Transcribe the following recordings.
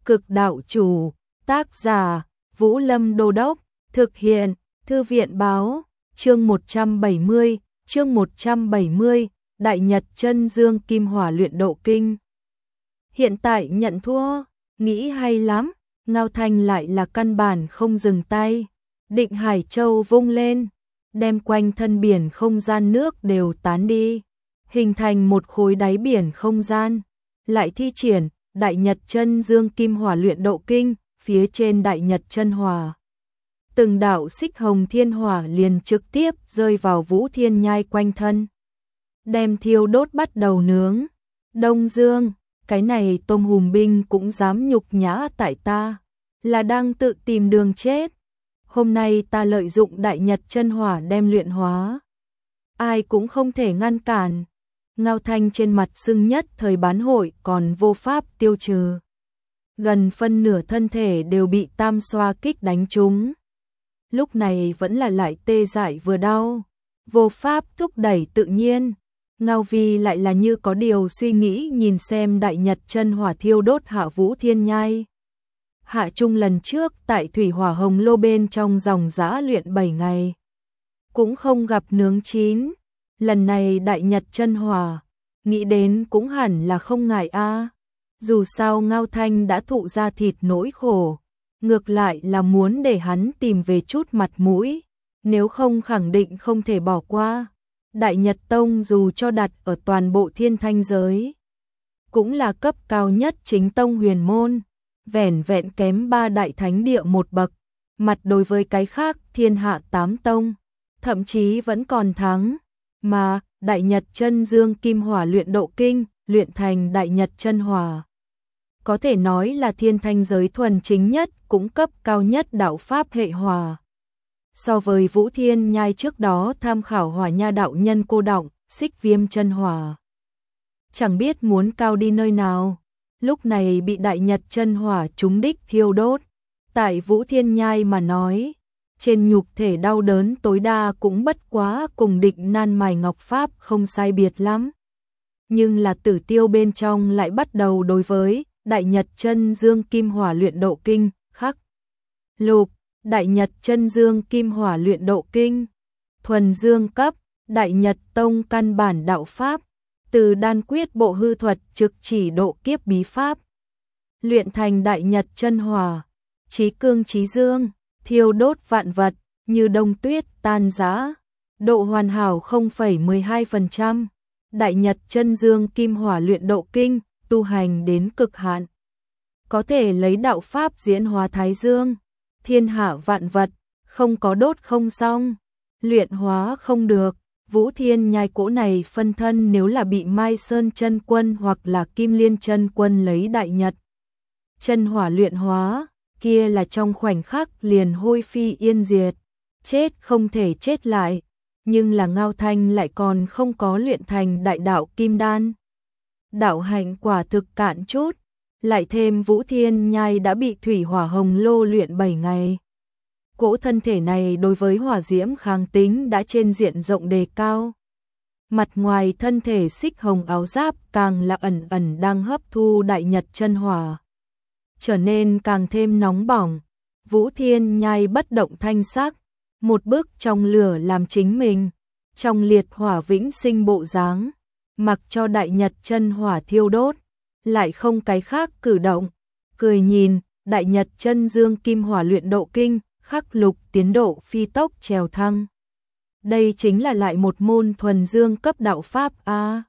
Cực đạo chủ, tác giả, Vũ Lâm Đô Đốc, thực hiện, Thư viện báo, chương 170, Đại Nhật Chân Dương Kim Hỏa Luyện Độ Kinh. Hiện tại nhận thua, nghĩ hay lắm, Ngao Thanh lại là căn bản không dừng tay, định Hải Châu vung lên, đem quanh thân biển không gian nước đều tán đi, hình thành một khối đáy biển không gian, lại thi triển Đại Nhật Chân Dương Kim Hỏa Luyện Độ Kinh, phía trên Đại Nhật Chân Hỏa. Từng đạo xích hồng thiên hỏa liền trực tiếp rơi vào Vũ Thiên Nhai quanh thân, đem thiêu đốt bắt đầu nướng. Đông Dương, cái này tôm hùm binh cũng dám nhục nhã tại ta, là đang tự tìm đường chết. Hôm nay ta lợi dụng Đại Nhật Chân Hỏa đem luyện hóa, ai cũng không thể ngăn cản. Ngao Thanh trên mặt sưng nhất thời bán hội còn vô pháp tiêu trừ. Gần phân nửa thân thể đều bị tam xoa kích đánh trúng. Lúc này vẫn là lại tê dại vừa đau, vô pháp thúc đẩy tự nhiên. Ngao Vi lại là như có điều suy nghĩ nhìn xem Đại Nhật Chân Hỏa thiêu đốt hạ Vũ Thiên Nhai. Hạ Trung lần trước tại Thủy Hỏa Hồng Lô bên trong dòng dã luyện 7 ngày, cũng không gặp nướng chín. Lần này Đại Nhật Chân Hỏa, nghĩ đến cũng hẳn là không ngại a. Dù sao Ngao Thanh đã thụ ra thịt nỗi khổ, ngược lại là muốn để hắn tìm về chút mặt mũi, nếu không khẳng định không thể bỏ qua. Đại Nhật Tông dù cho đặt ở toàn bộ thiên thanh giới, cũng là cấp cao nhất chính tông huyền môn, vẻn vẹn kém 3 đại thánh địa một bậc, mặt đối với cái khác thiên hạ 8 tông, thậm chí vẫn còn thắng. Mà Đại Nhật Chân Dương Kim Hỏa Luyện Độ Kinh, luyện thành Đại Nhật Chân Hỏa, có thể nói là thiên thanh giới thuần chính nhất, cũng cấp cao nhất đạo pháp hệ hỏa. So với Vũ Thiên Nhai trước đó tham khảo Hỏa Nha đạo nhân cô đọng, Xích Viêm Chân Hỏa, chẳng biết muốn cao đi nơi nào. Lúc này bị Đại Nhật Chân Hỏa trúng đích thiêu đốt, tại Vũ Thiên Nhai mà nói, trên nhục thể đau đớn tối đa cũng bất quá cùng Định Nan Mài Ngọc Pháp không sai biệt lắm. Nhưng là Tử Tiêu bên trong lại bắt đầu đối với Đại Nhật Chân Dương Kim Hỏa Luyện Độ Kinh khắc lục. Đại Nhật Chân Dương Kim Hỏa Luyện Độ Kinh, thuần dương cấp, Đại Nhật Tông căn bản đạo pháp, từ đan quyết bộ hư thuật trực chỉ độ kiếp bí pháp, luyện thành Đại Nhật Chân Hỏa, chí cương chí dương, thiêu đốt vạn vật, như đông tuyết tan rã, độ hoàn hảo 0,12%. Đại Nhật Chân Dương Kim Hỏa Luyện Độ Kinh, tu hành đến cực hạn, có thể lấy đạo pháp diễn hóa thái dương, thiên hạ vạn vật, không có đốt không xong, luyện hóa không được. Vũ Thiên Nhai cỗ này phân thân nếu là bị Mai Sơn Chân Quân hoặc là Kim Liên Chân Quân lấy Đại Nhật Chân Hỏa luyện hóa, kia là trong khoảnh khắc liền hôi phi yên diệt, chết không thể chết lại. Nhưng là Ngao Thanh lại còn không có luyện thành đại đạo kim đan, đạo hạnh quả thực cạn chút, lại thêm Vũ Thiên Nhai đã bị Thủy Hỏa Hồng Lô luyện 7 ngày. Cỗ thân thể này đối với hỏa diễm kháng tính đã trên diện rộng đề cao. Mặt ngoài thân thể xích hồng áo giáp càng là ẩn ẩn đang hấp thu Đại Nhật Chân Hỏa, trở nên càng thêm nóng bỏng. Vũ Thiên Nhai bất động thanh sắc, một bước trong lửa làm chính mình, trong liệt hỏa vĩnh sinh bộ dáng, mặc cho Đại Nhật Chân Hỏa thiêu đốt, lại không cái khác cử động, cười nhìn Đại Nhật Chân Dương Kim Hỏa Luyện Độ Kinh, khắc lục tiến độ phi tốc trèo thăng. Đây chính là lại một môn thuần dương cấp đạo pháp a.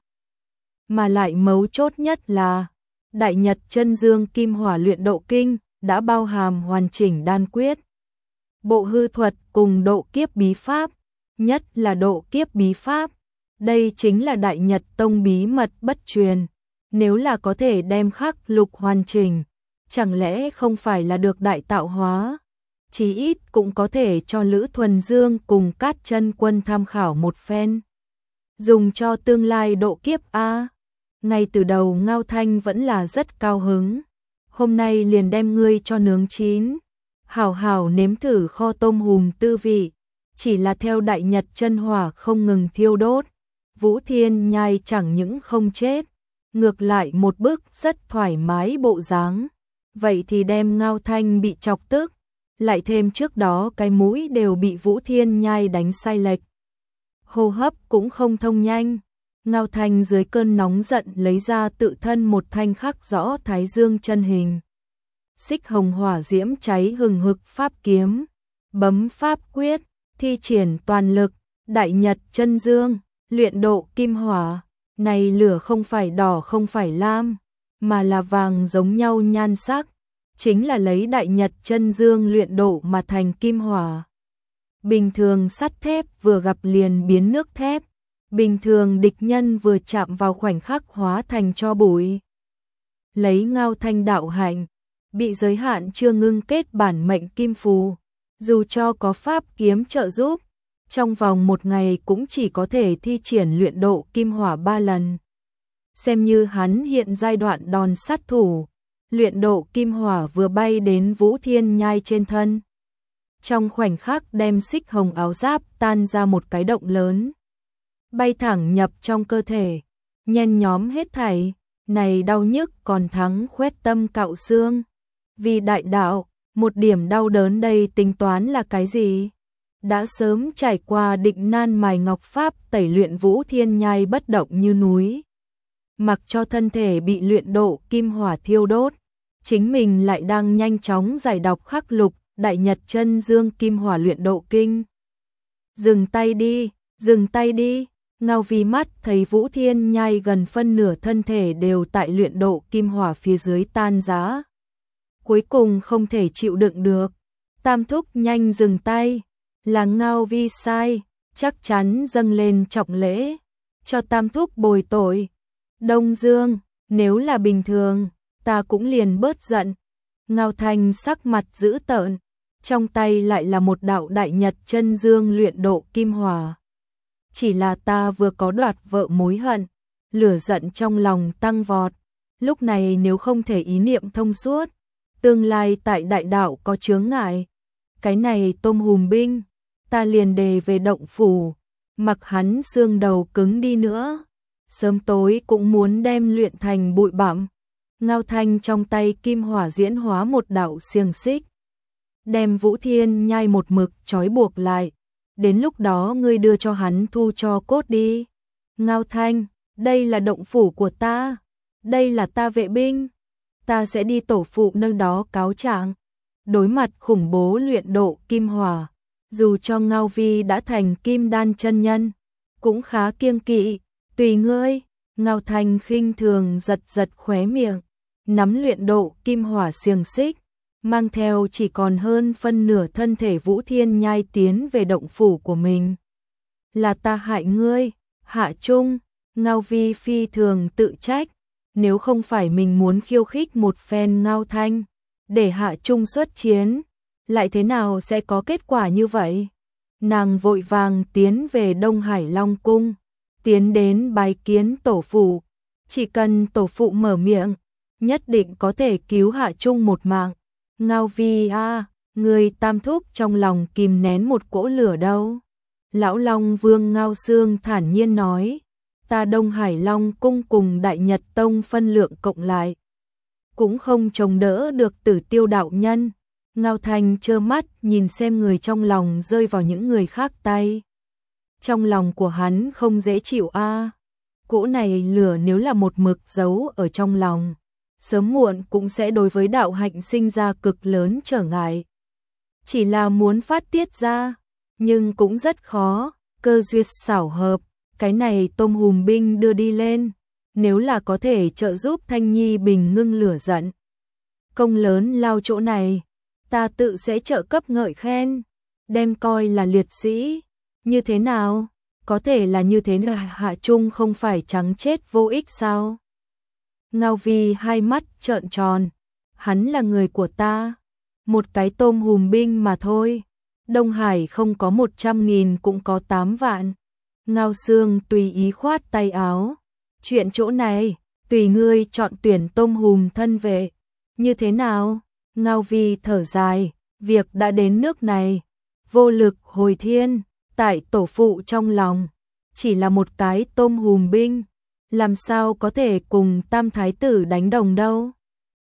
Mà lại mấu chốt nhất là Đại Nhật Chân Dương Kim Hỏa Luyện Độ Kinh đã bao hàm hoàn chỉnh đan quyết, bộ hư thuật cùng độ kiếp bí pháp, nhất là độ kiếp bí pháp. Đây chính là Đại Nhật Tông bí mật bất truyền, nếu là có thể đem khắc lục hoàn chỉnh, chẳng lẽ không phải là được đại tạo hóa? Chí ít cũng có thể cho Lữ Thuần Dương cùng Cát Chân Quân tham khảo một phen, dùng cho tương lai độ kiếp a. Ngay từ đầu Ngao Thanh vẫn là rất cao hứng, hôm nay liền đem ngươi cho nướng chín, hảo hảo nếm thử kho tôm hùm tư vị. Chỉ là theo Đại Nhật Chân Hỏa không ngừng thiêu đốt, Vũ Thiên Nhai chẳng những không chết, ngược lại một bước rất thoải mái bộ dáng, vậy thì đem Ngao Thanh bị chọc tức, lại thêm trước đó cái mũi đều bị Vũ Thiên Nhai đánh sai lệch. Hô hấp cũng không thông nhanh, Ngao Thanh dưới cơn nóng giận lấy ra tự thân một thanh khắc rõ thái dương chân hình. Xích hồng hỏa diễm cháy hừng hực pháp kiếm, bấm pháp quyết, thi triển toàn lực, đại nhật chân dương, luyện độ kim hỏa. Này lửa không phải đỏ không phải lam, mà là vàng giống nhau nhan sắc, chính là lấy đại nhật chân dương luyện độ mà thành kim hỏa. Bình thường sắt thép vừa gặp liền biến nước thép, bình thường địch nhân vừa chạm vào khoảnh khắc hóa thành tro bụi. Lấy Ngao Thanh đạo hạnh, bị giới hạn chưa ngưng kết bản mệnh kim phù, dù cho có pháp kiếm trợ giúp, trong vòng một ngày cũng chỉ có thể thi triển luyện độ kim hỏa 3 lần. Xem như hắn hiện giai đoạn đòn sát thủ, luyện độ kim hỏa vừa bay đến Vũ Thiên Nhai trên thân. Trong khoảnh khắc đem xích hồng áo giáp tan ra một cái động lớn, bay thẳng nhập trong cơ thể, nhen nhóm hết thảy, này đau nhức còn thắng khoét tâm cạo xương. Vì đại đạo, một điểm đau đớn đây tính toán là cái gì? Đã sớm trải qua định nan mài ngọc pháp tẩy luyện Vũ Thiên Nhai bất động như núi. Mặc cho thân thể bị luyện độ kim hỏa thiêu đốt, chính mình lại đang nhanh chóng giải đọc khắc lục đại nhật chân dương kim hỏa luyện độ kinh. Dừng tay đi, Ngao Vi mắt thấy Vũ Thiên Nhai gần phân nửa thân thể đều tại luyện độ kim hỏa phía dưới tan rã. Cuối cùng không thể chịu đựng được, Tam thúc nhanh dừng tay, là Ngao Vi sai, chắc chắn dâng lên trọng lễ, cho Tam thúc bồi tội. Đông Dương, nếu là bình thường, ta cũng liền bớt giận. Ngao Thanh sắc mặt dữ tợn, trong tay lại là một đạo đại nhật chân dương luyện độ kim hỏa. Chỉ là ta vừa có đoạt vợ mối hận, lửa giận trong lòng tăng vọt, lúc này nếu không thể ý niệm thông suốt, tương lai tại đại đạo có chướng ngại. Cái này tôm hùm binh, ta liền đề về động phủ, mặc hắn xương đầu cứng đi nữa, sớm tối cũng muốn đem luyện thành bụi bặm. Ngao Thanh trong tay kim hỏa diễn hóa một đạo xiềng xích, đem Vũ Thiên Nhai một mực trói buộc lại, đến lúc đó ngươi đưa cho hắn thu cho cốt đi. Ngao Thanh, đây là động phủ của ta, đây là ta vệ binh, ta sẽ đi tổ phụ nơi đó cáo trạng. Đối mặt khủng bố luyện độ kim hỏa, dù cho Ngao Vi đã thành kim đan chân nhân, cũng khá kiêng kỵ. Tùy ngươi. Ngao Thanh khinh thường giật giật khóe miệng, nắm luyện độ kim hỏa xiềng xích, mang theo chỉ còn hơn phân nửa thân thể Vũ Thiên Nhai tiến về động phủ của mình. Là ta hại ngươi, Hạ Trung. Ngao Vi phi thường tự trách, nếu không phải mình muốn khiêu khích một phen Ngao Thanh, để Hạ Trung xuất chiến, lại thế nào sẽ có kết quả như vậy? Nàng vội vàng tiến về Đông Hải Long Cung, tiến đến bái kiến tổ phụ, chỉ cần tổ phụ mở miệng, nhất định có thể cứu Hạ Trung một mạng. Ngao Vi người Tam thúc trong lòng kìm nén một cỗ lửa đâu. Lão Long Vương Ngao Xương thản nhiên nói, ta Đông Hải Long Cung cùng Đại Nhật Tông phân lượng cộng lại, cũng không chống đỡ được Tử Tiêu đạo nhân. Ngao Thanh trơ mắt nhìn xem người trong lòng rơi vào những người khác tay. Trong lòng của hắn không dễ chịu cỗ này lửa nếu là một mực giấu ở trong lòng, sớm muộn cũng sẽ đối với đạo hạnh sinh ra cực lớn trở ngại. Chỉ là muốn phát tiết ra, nhưng cũng rất khó, cơ duyên xảo hợp, cái này tôm hùm binh đưa đi lên, nếu là có thể trợ giúp Thanh Nhi bình ngưng lửa giận. Công lớn lao chỗ này, ta tự sẽ trợ cấp ngợi khen, đem coi là liệt sĩ, như thế nào? Có thể là như thế là Hạ Trung không phải trắng chết vô ích sao? Ngao Vi hai mắt trợn tròn, hắn là người của ta, một cái tôm hùm binh mà thôi. Đông Hải không có 100.000 cũng có 8 vạn. Ngao Xương tùy ý khoát tay áo, chuyện chỗ này, tùy ngươi chọn tuyển tôm hùm thân vệ, như thế nào? Ngao Vi thở dài, việc đã đến nước này, vô lực hồi thiên, tại tổ phụ trong lòng, chỉ là một cái tôm hùm binh, làm sao có thể cùng Tam Thái tử đánh đồng đâu.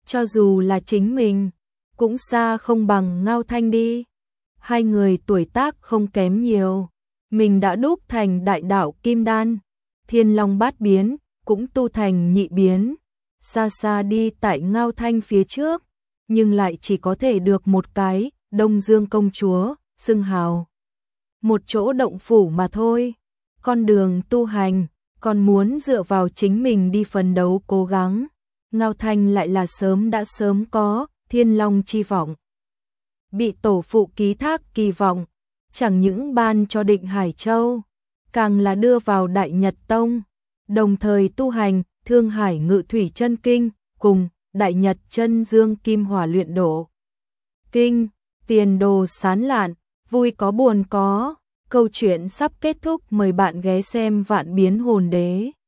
cho dù là chính mình, cũng xa không bằng Ngao Thanh đi. Hai người tuổi tác không kém nhiều, mình đã đúc thành đại đạo kim đan, Thiên Long bát biến, cũng tu thành nhị biến, xa xa đi tại Ngao Thanh phía trước, nhưng lại chỉ có thể được một cái Đông Dương công chúa, xưng hào. Một chỗ động phủ mà thôi, con đường tu hành, còn muốn dựa vào chính mình đi phấn đấu cố gắng. Ngao Thanh lại là đã sớm có Thiên Long chi vọng. Bị tổ phụ ký thác kỳ vọng, chẳng những ban cho Định Hải Châu, càng là đưa vào Đại Nhật Tông, đồng thời tu hành Thương Hải Ngự Thủy Chân Kinh cùng Đại Nhật Chân Dương Kim Hỏa Luyện Độ Kinh, tiền đồ sán lạn, vui có buồn có. Câu chuyện sắp kết thúc, mời bạn ghé xem Vạn Biến Hồn Đế.